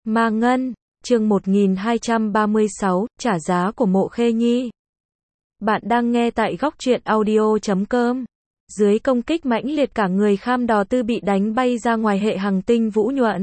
Ma Ngân, chương 1236, trả giá của Mộ Khê Nhi. Bạn đang nghe tại góc truyện audio.com. Dưới công kích mãnh liệt cả người Kham Đò Tư bị đánh bay ra ngoài hệ hành tinh Vũ Nhuận.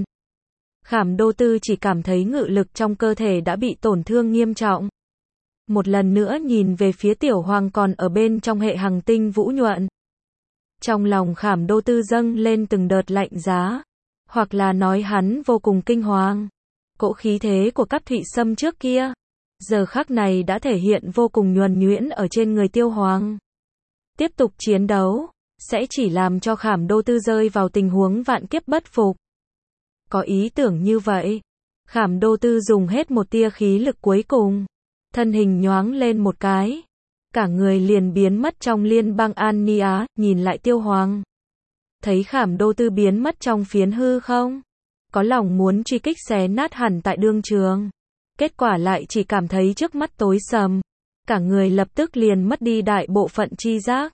Khảm Đô Tư chỉ cảm thấy ngự lực trong cơ thể đã bị tổn thương nghiêm trọng. Một lần nữa nhìn về phía Tiểu Hoàng còn ở bên trong hệ hành tinh Vũ Nhuận. Trong lòng Khảm Đô Tư dâng lên từng đợt lạnh giá. Hoặc là nói hắn vô cùng kinh hoàng. Cỗ khí thế của Cáp Thụy Sâm trước kia, giờ khắc này đã thể hiện vô cùng nhuần nhuyễn ở trên người Tiêu Hoàng. Tiếp tục chiến đấu, sẽ chỉ làm cho Khảm Đô Tư rơi vào tình huống vạn kiếp bất phục. Có ý tưởng như vậy, Khảm Đô Tư dùng hết một tia khí lực cuối cùng. Thân hình nhoáng lên một cái. Cả người liền biến mất trong liên bang An Ni Á, nhìn lại Tiêu Hoàng. Thấy Khảm Đô Tư biến mất trong phiến hư không? Có lòng muốn truy kích xé nát hẳn tại đương trường. Kết quả lại chỉ cảm thấy trước mắt tối sầm. Cả người lập tức liền mất đi đại bộ phận chi giác.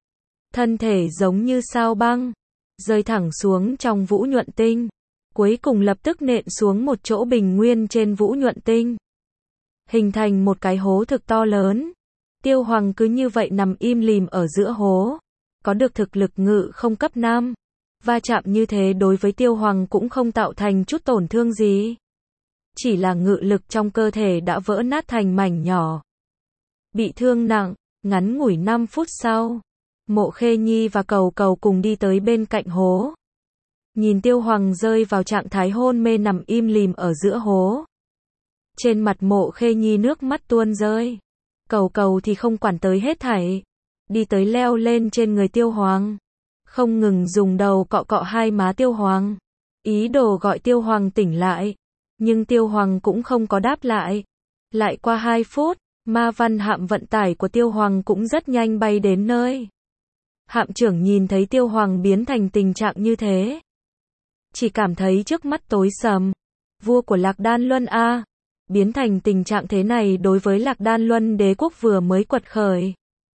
Thân thể giống như sao băng, rơi thẳng xuống trong Vũ Nhuận Tinh. Cuối cùng lập tức nện xuống một chỗ bình nguyên trên Vũ Nhuận Tinh. Hình thành một cái hố thực to lớn. Tiêu Hoàng cứ như vậy nằm im lìm ở giữa hố. Có được thực lực ngự không cấp 5. Va chạm như thế đối với Tiêu Hoàng cũng không tạo thành chút tổn thương gì. Chỉ là ngự lực trong cơ thể đã vỡ nát thành mảnh nhỏ. Bị thương nặng, ngắn ngủi 5 phút sau. Mộ Khê Nhi và Cầu Cầu cùng đi tới bên cạnh hố. Nhìn Tiêu Hoàng rơi vào trạng thái hôn mê nằm im lìm ở giữa hố. Trên mặt Mộ Khê Nhi nước mắt tuôn rơi. Cầu Cầu thì không quản tới hết thảy. Đi tới leo lên trên người Tiêu Hoàng. Không ngừng dùng đầu cọ cọ hai má Tiêu Hoàng. Ý đồ gọi Tiêu Hoàng tỉnh lại. Nhưng Tiêu Hoàng cũng không có đáp lại. Lại qua 2 phút, ma văn hạm vận tải của Tiêu Hoàng cũng rất nhanh bay đến nơi. Hạm trưởng nhìn thấy Tiêu Hoàng biến thành tình trạng như thế. Chỉ cảm thấy trước mắt tối sầm. Vua của Lạc Đan Luân A. Biến thành tình trạng thế này đối với Lạc Đan Luân đế quốc vừa mới quật khởi.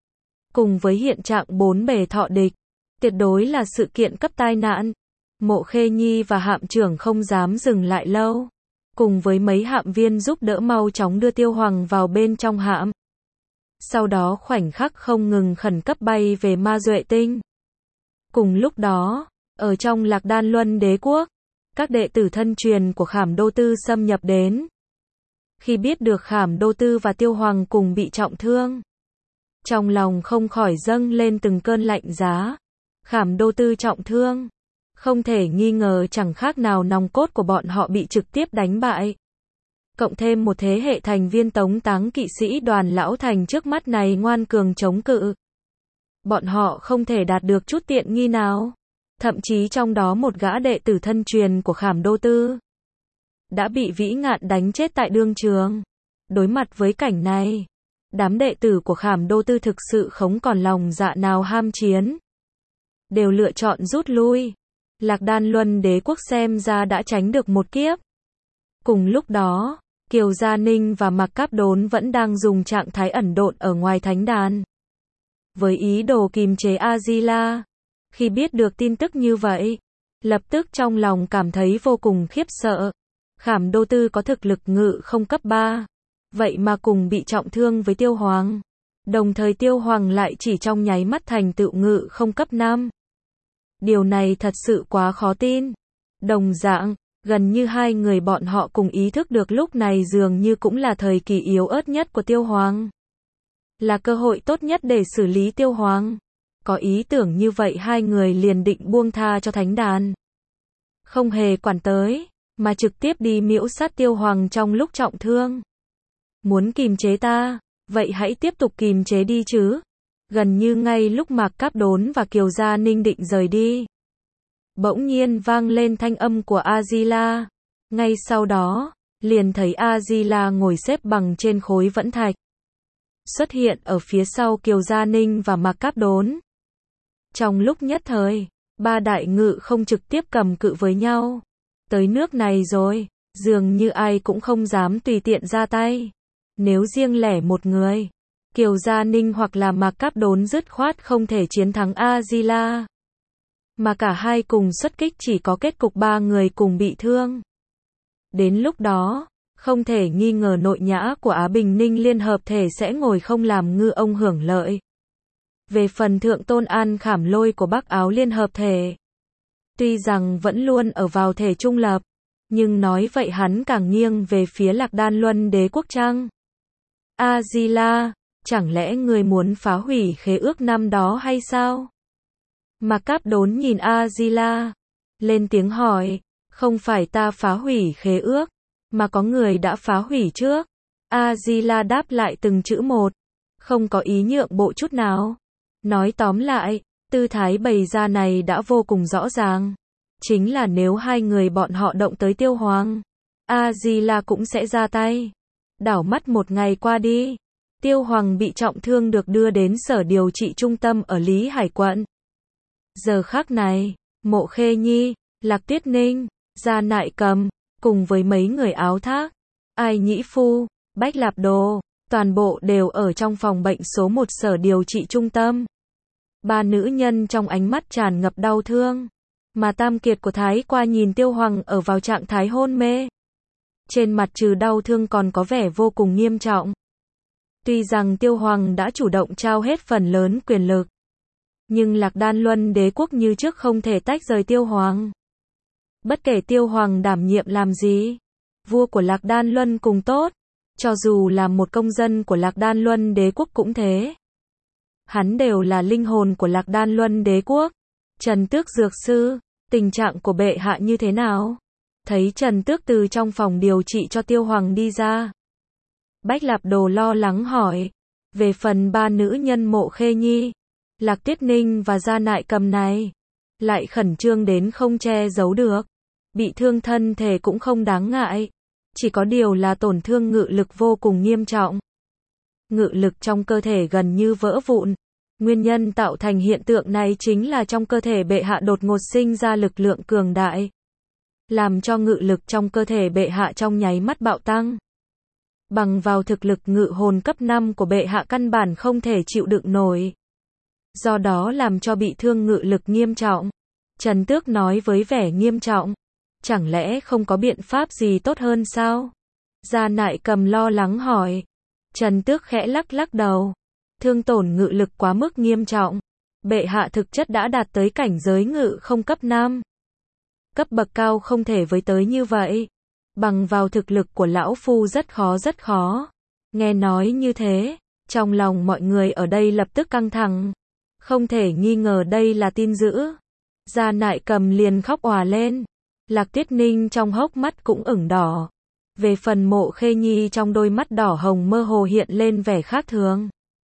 Cùng với hiện trạng 4 bề thọ địch. Tuyệt đối là sự kiện cấp tai nạn. Mộ Khê Nhi và hạm trưởng không dám dừng lại lâu. Cùng với mấy hạm viên giúp đỡ mau chóng đưa Tiêu Hoàng vào bên trong hạm. Sau đó khoảnh khắc không ngừng khẩn cấp bay về Ma Duệ Tinh. Cùng lúc đó, ở trong Lạc Đan Luân đế quốc, các đệ tử thân truyền của Khảm Đô Tư xâm nhập đến. Khi biết được Khảm Đô Tư và Tiêu Hoàng cùng bị trọng thương, trong lòng không khỏi dâng lên từng cơn lạnh giá. Khảm Đô Tư trọng thương, không thể nghi ngờ chẳng khác nào nòng cốt của bọn họ bị trực tiếp đánh bại. Cộng thêm một thế hệ thành viên tống táng kỵ sĩ đoàn lão thành trước mắt này ngoan cường chống cự. Bọn họ không thể đạt được chút tiện nghi nào. Thậm chí trong đó một gã đệ tử thân truyền của Khảm Đô Tư đã bị Vĩ Ngạn đánh chết tại đương trường. Đối mặt với cảnh này, đám đệ tử của Khảm Đô Tư thực sự không còn lòng dạ nào ham chiến. Đều lựa chọn rút lui. Lạc Đan Luân đế quốc xem ra đã tránh được một kiếp. Cùng lúc đó, Kiều Gia Ninh và Mạc Cáp Đốn vẫn đang dùng trạng thái ẩn độn ở ngoài thánh đàn. Với ý đồ kìm chế A-di-la. Khi biết được tin tức như vậy, lập tức trong lòng cảm thấy vô cùng khiếp sợ. Khảm Đô Tư có thực lực ngự không cấp 3. Vậy mà cùng bị trọng thương với Tiêu Hoàng. Đồng thời Tiêu Hoàng lại chỉ trong nháy mắt thành tựu ngự không cấp 5. Điều này thật sự quá khó tin. Đồng dạng, gần như hai người bọn họ cùng ý thức được lúc này dường như cũng là thời kỳ yếu ớt nhất của Tiêu Hoàng. Là cơ hội tốt nhất để xử lý Tiêu Hoàng. Có ý tưởng như vậy hai người liền định buông tha cho thánh đàn. Không hề quản tới, mà trực tiếp đi miễu sát Tiêu Hoàng trong lúc trọng thương. Muốn kìm chế ta, vậy hãy tiếp tục kìm chế đi chứ. Gần như ngay lúc Mạc Cáp Đốn và Kiều Gia Ninh định rời đi. Bỗng nhiên vang lên thanh âm của A-di-la. Ngay sau đó, liền thấy A-di-la ngồi xếp bằng trên khối vẫn thạch. Xuất hiện ở phía sau Kiều Gia Ninh và Mạc Cáp Đốn. Trong lúc nhất thời, ba đại ngự không trực tiếp cầm cự với nhau. Tới nước này rồi, dường như ai cũng không dám tùy tiện ra tay. Nếu riêng lẻ một người, Kiều Gia Ninh hoặc là Mạc Cáp Đốn dứt khoát không thể chiến thắng A-di-la. Mà cả hai cùng xuất kích chỉ có kết cục ba người cùng bị thương. Đến lúc đó, không thể nghi ngờ nội nhã của Á Bình Ninh Liên hợp thể sẽ ngồi không làm ngư ông hưởng lợi. Về phần Thượng Tôn An Khảm Lôi của Bắc Áo Liên hợp thể, tuy rằng vẫn luôn ở vào thể trung lập, nhưng nói vậy hắn càng nghiêng về phía Lạc Đan Luân Đế quốc chăng? A-di-la, chẳng lẽ người muốn phá hủy khế ước năm đó hay sao? Mạc Cáp Đốn nhìn A-di-la, lên tiếng hỏi, không phải ta phá hủy khế ước, mà có người đã phá hủy trước. A-di-la đáp lại từng chữ một, không có ý nhượng bộ chút nào. Nói tóm lại, tư thái bày ra này đã vô cùng rõ ràng. Chính là nếu hai người bọn họ động tới Tiêu Hoàng, A-di-la cũng sẽ ra tay. Đảo mắt một ngày qua đi, Tiêu Hoàng bị trọng thương được đưa đến sở điều trị trung tâm ở Lý Hải quận. Giờ khắc này, Mộ Khê Nhi, Lạc Tuyết Ninh, Gia Nại Cầm, cùng với mấy người áo thác, Ai Nhĩ Phu, Bách Lạp Đồ, toàn bộ đều ở trong phòng bệnh số 1 sở điều trị trung tâm. Ba nữ nhân trong ánh mắt tràn ngập đau thương, mà Tam Kiệt của Thái qua nhìn Tiêu Hoàng ở vào trạng thái hôn mê. Trên mặt trừ đau thương còn có vẻ vô cùng nghiêm trọng. Tuy rằng Tiêu Hoàng đã chủ động trao hết phần lớn quyền lực, nhưng Lạc Đan Luân Đế quốc như trước không thể tách rời Tiêu Hoàng. Bất kể Tiêu Hoàng đảm nhiệm làm gì, vua của Lạc Đan Luân cùng tốt, cho dù là một công dân của Lạc Đan Luân Đế quốc cũng thế. Hắn đều là linh hồn của Lạc Đan Luân Đế quốc. Trần Tước dược sư, tình trạng của bệ hạ như thế nào? Thấy Trần Tước từ trong phòng điều trị cho Tiêu Hoàng đi ra, Bách Lạp Đồ lo lắng hỏi. Về phần ba nữ nhân Mộ Khê Nhi, Lạc Tuyết Ninh và Gia Nại Cầm này, lại khẩn trương đến không che giấu được. Bị thương thân thể cũng không đáng ngại, chỉ có điều là tổn thương ngự lực vô cùng nghiêm trọng. Ngự lực trong cơ thể gần như vỡ vụn. Nguyên nhân tạo thành hiện tượng này chính là trong cơ thể bệ hạ đột ngột sinh ra lực lượng cường đại, làm cho ngự lực trong cơ thể bệ hạ trong nháy mắt bạo tăng. Bằng vào thực lực ngự hồn cấp 5 của bệ hạ căn bản không thể chịu đựng nổi. Do đó làm cho bị thương ngự lực nghiêm trọng. Trần Tước nói với vẻ nghiêm trọng. Chẳng lẽ không có biện pháp gì tốt hơn sao? Gia Nại Cầm lo lắng hỏi. Trần Tước khẽ lắc lắc đầu. Thương tổn ngự lực quá mức nghiêm trọng. Bệ hạ thực chất đã đạt tới cảnh giới ngự không cấp 5. Cấp bậc cao không thể với tới như vậy. Bằng vào thực lực của lão phu rất khó. Nghe nói như thế, trong lòng mọi người ở đây lập tức căng thẳng. Không thể nghi ngờ đây là tin dữ. Gia Nại Cầm liền khóc òa lên. Lạc Tuyết Ninh trong hốc mắt cũng ửng đỏ. Về phần Mộ Khê Nhi trong đôi mắt đỏ hồng mơ hồ hiện lên vẻ khác thường.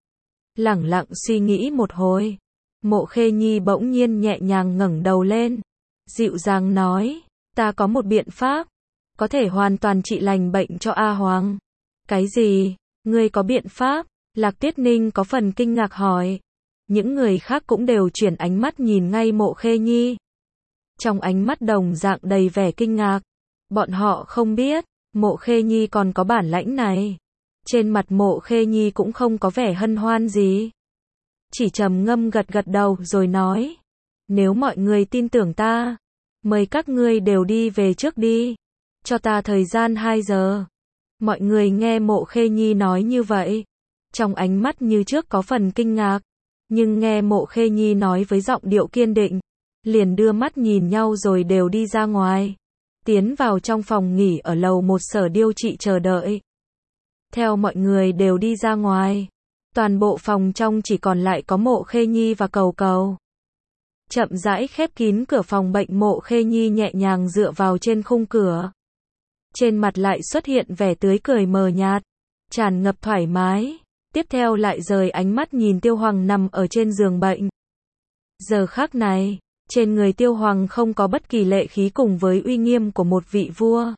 Lẳng lặng suy nghĩ một hồi, Mộ Khê Nhi bỗng nhiên nhẹ nhàng ngẩng đầu lên, dịu dàng nói, ta có một biện pháp, có thể hoàn toàn trị lành bệnh cho A Hoàng. Cái gì? Ngươi có biện pháp? Lạc Tuyết Ninh có phần kinh ngạc hỏi. Những người khác cũng đều chuyển ánh mắt nhìn ngay Mộ Khê Nhi. Trong ánh mắt đồng dạng đầy vẻ kinh ngạc. Bọn họ không biết, Mộ Khê Nhi còn có bản lãnh này. Trên mặt Mộ Khê Nhi cũng không có vẻ hân hoan gì. Chỉ trầm ngâm gật gật đầu rồi nói. Nếu mọi người tin tưởng ta, mời các ngươi đều đi về trước đi. Cho ta thời gian 2 giờ. Mọi người nghe Mộ Khê Nhi nói như vậy. Trong ánh mắt như trước có phần kinh ngạc. Nhưng nghe Mộ Khê Nhi nói với giọng điệu kiên định. Liền đưa mắt nhìn nhau rồi đều đi ra ngoài. Tiến vào trong phòng nghỉ ở lầu 1 sở điều trị chờ đợi. Theo mọi người đều đi ra ngoài, toàn bộ phòng trong chỉ còn lại có Mộ Khê Nhi và Cầu Cầu. Chậm rãi khép kín cửa phòng bệnh, Mộ Khê Nhi nhẹ nhàng dựa vào trên khung cửa. Trên mặt lại xuất hiện vẻ tươi cười mờ nhạt, tràn ngập thoải mái. Tiếp theo lại rời ánh mắt nhìn Tiêu Hoàng nằm ở trên giường bệnh. Giờ khắc này, trên người Tiêu Hoàng không có bất kỳ lệ khí cùng với uy nghiêm của một vị vua,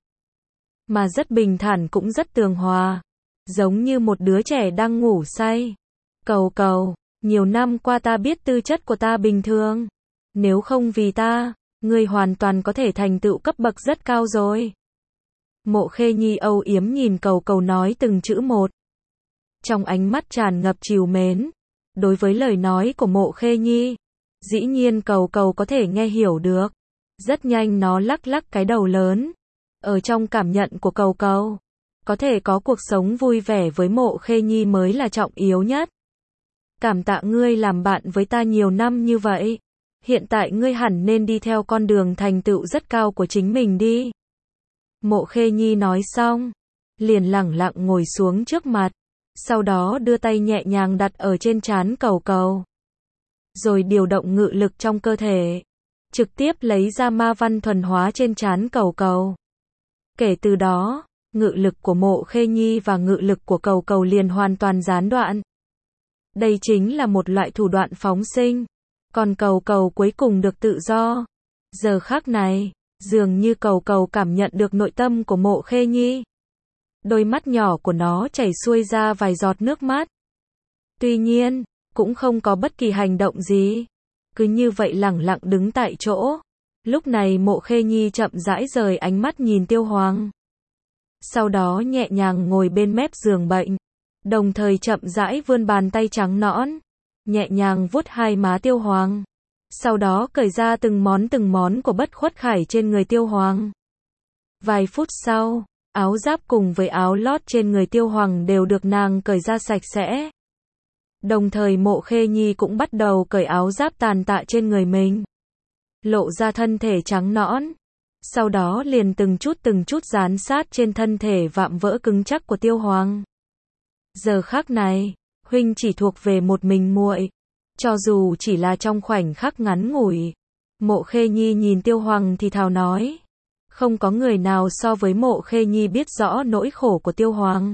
mà rất bình thản cũng rất tường hòa. Giống như một đứa trẻ đang ngủ say. Cầu Cầu, nhiều năm qua ta biết tư chất của ta bình thường. Nếu không vì ta, ngươi hoàn toàn có thể thành tựu cấp bậc rất cao rồi. Mộ Khê Nhi âu yếm nhìn Cầu Cầu nói từng chữ một. Trong ánh mắt tràn ngập trìu mến. Đối với lời nói của Mộ Khê Nhi, dĩ nhiên Cầu Cầu có thể nghe hiểu được. Rất nhanh nó lắc lắc cái đầu lớn. Ở trong cảm nhận của Cầu Cầu, có thể có cuộc sống vui vẻ với Mộ Khê Nhi mới là trọng yếu nhất. Cảm tạ ngươi làm bạn với ta nhiều năm như vậy. Hiện tại ngươi hẳn nên đi theo con đường thành tựu rất cao của chính mình đi. Mộ Khê Nhi nói xong, liền lẳng lặng ngồi xuống trước mặt, sau đó đưa tay nhẹ nhàng đặt ở trên trán Cầu Cầu. Rồi điều động ngự lực trong cơ thể, trực tiếp lấy ra ma văn thuần hóa trên trán Cầu Cầu. Kể từ đó, ngự lực của Mộ Khê Nhi và ngự lực của Cầu Cầu liền hoàn toàn gián đoạn. Đây chính là một loại thủ đoạn phóng sinh, còn Cầu Cầu cuối cùng được tự do. Giờ khắc này, dường như Cầu Cầu cảm nhận được nội tâm của Mộ Khê Nhi. Đôi mắt nhỏ của nó chảy xuôi ra vài giọt nước mắt. Tuy nhiên, cũng không có bất kỳ hành động gì. Cứ như vậy lẳng lặng đứng tại chỗ. Lúc này Mộ Khê Nhi chậm rãi rời ánh mắt nhìn Tiêu Hoàng. Sau đó nhẹ nhàng ngồi bên mép giường bệnh. Đồng thời chậm rãi vươn bàn tay trắng nõn, nhẹ nhàng vuốt hai má Tiêu Hoàng. Sau đó cởi ra từng món của Bất Khuất Khải trên người Tiêu Hoàng. Vài phút sau, áo giáp cùng với áo lót trên người Tiêu Hoàng đều được nàng cởi ra sạch sẽ. Đồng thời Mộ Khê Nhi cũng bắt đầu cởi áo giáp tàn tạ trên người mình, lộ ra thân thể trắng nõn. Sau đó liền từng chút dán sát trên thân thể vạm vỡ cứng chắc của Tiêu Hoàng. Giờ khắc này, huynh chỉ thuộc về một mình muội, cho dù chỉ là trong khoảnh khắc ngắn ngủi. Mộ Khê Nhi nhìn Tiêu Hoàng thì thào nói. Không có người nào so với Mộ Khê Nhi biết rõ nỗi khổ của Tiêu Hoàng.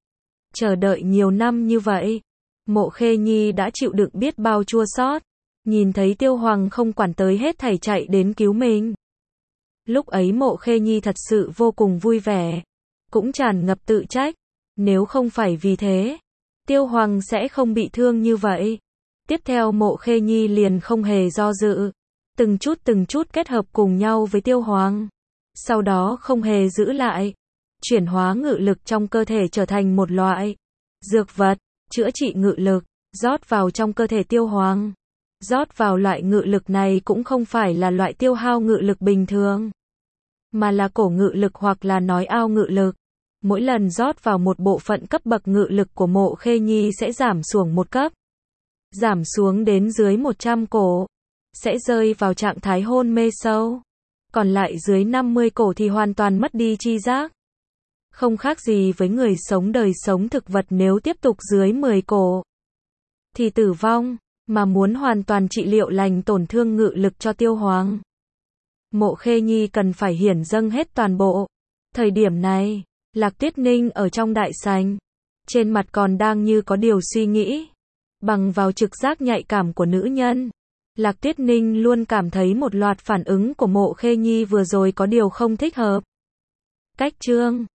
Chờ đợi nhiều năm như vậy, Mộ Khê Nhi đã chịu đựng biết bao chua xót. Nhìn thấy Tiêu Hoàng không quản tới hết thảy chạy đến cứu mình. Lúc ấy Mộ Khê Nhi thật sự vô cùng vui vẻ, cũng tràn ngập tự trách. Nếu không phải vì thế, Tiêu Hoàng sẽ không bị thương như vậy. Tiếp theo Mộ Khê Nhi liền không hề do dự, từng chút kết hợp cùng nhau với Tiêu Hoàng. Sau đó không hề giữ lại, chuyển hóa ngự lực trong cơ thể trở thành một loại dược vật, chữa trị ngự lực, rót vào trong cơ thể Tiêu Hoàng. Rót vào loại ngự lực này cũng không phải là loại tiêu hao ngự lực bình thường, mà là cổ ngự lực hoặc là nói ao ngự lực. Mỗi lần rót vào một bộ phận cấp bậc ngự lực của Mộ Khê Nhi sẽ giảm xuống một cấp. Giảm xuống đến dưới 100 cổ, sẽ rơi vào trạng thái hôn mê sâu. Còn lại dưới 50 cổ thì hoàn toàn mất đi tri giác. Không khác gì với người sống đời sống thực vật nếu tiếp tục dưới 10 cổ thì tử vong, mà muốn hoàn toàn trị liệu lành tổn thương ngự lực cho Tiêu Hoàng. Mộ Khê Nhi cần phải hiển dâng hết toàn bộ. Thời điểm này, Lạc Tuyết Ninh ở trong đại sảnh, trên mặt còn đang như có điều suy nghĩ. Bằng vào trực giác nhạy cảm của nữ nhân, Lạc Tuyết Ninh luôn cảm thấy một loạt phản ứng của Mộ Khê Nhi vừa rồi có điều không thích hợp. Cách chương